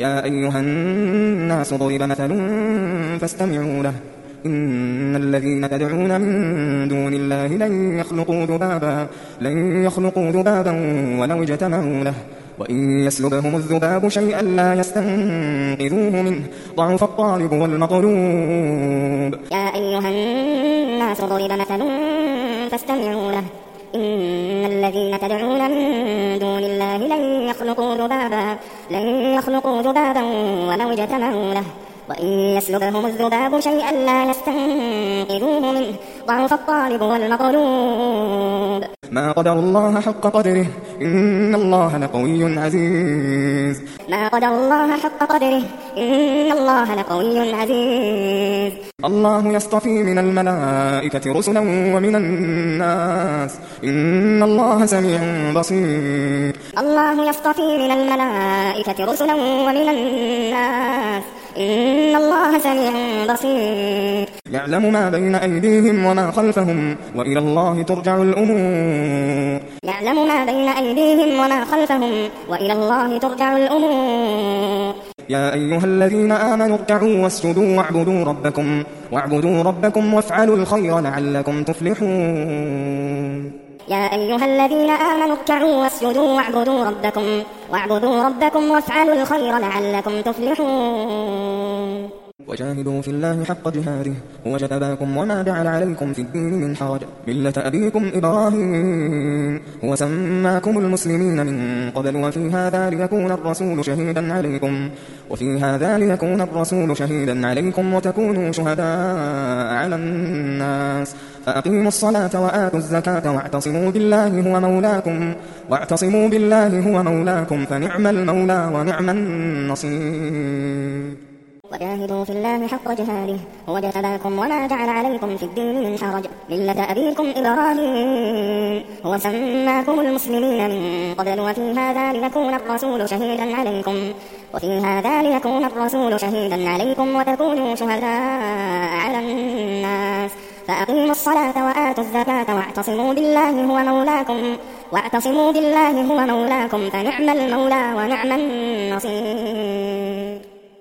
يا أيها الناس ضرب مثل فاستمعوا له إن الذين تدعون من دون الله لن يخلقوا ذبابا ولو اجتمعوا له وإن يسلبهم الذباب شيئا لا يستنقذوه منه ضعف الطالب والمطلوب. يا أيها الناس ضرب مثل فاستمعوا له إن الذين تدعون من دون الله لن يخلقوا ذبابا ولو اجتمعوا له وإن يسلبهم الذباب شيئا لا يستنقذوه منه ضعف الطالب والمطلوب. ما قدر الله حق قدره إن الله لقوي عزيز. ما قدر الله حق قدره إن الله لقوي عزيز. الله يصطفي من الملائكة رسلا ومن الناس إن الله سميع بصير. الله يصطفي من الملائكة رسلا ومن الناس إن الله سميع بصير. يعلم ما بين أيديهم وما خلفهم وإلى الله ترجع الأمور. يعلم ما بين أيديهم وما خلفهم وإلى الله ترجع الأمور. يا أيها الذين آمنوا اركعوا واسجدوا واعبدوا ربكم وافعلوا الخير لعلكم تفلحون. يا أيها الذين آمنوا اركعوا واسجدوا واعبدوا ربكم وافعلوا الخير لعلكم تفلحون. وجاهدوا في الله حق جهاده هو اجتباكم وما جعل عليكم في الدين من حرج ملة أبيكم إبراهيم هو سماكم المسلمين من قبل وفي هذا ليكون الرسول شهيدا عليكم وتكونوا شهداء على الناس فأقيموا الصلاة وآتوا الزكاة واعتصموا بالله هو مولاكم فنعم المولى ونعم النصير. وجاهدوا في الله حق جهاده هو اجتباكم وما جعل عليكم في الدين من حرج ملة أبيكم إبراهيم هو سماكم المسلمين من قبل وفي هذا ليكون الرسول شهيدا عليكم وتكونوا شهداء على الناس فأقيموا الصلاة وآتوا الزكاة واعتصموا بالله هو مولاكم فنعم المولى ونعم النصير.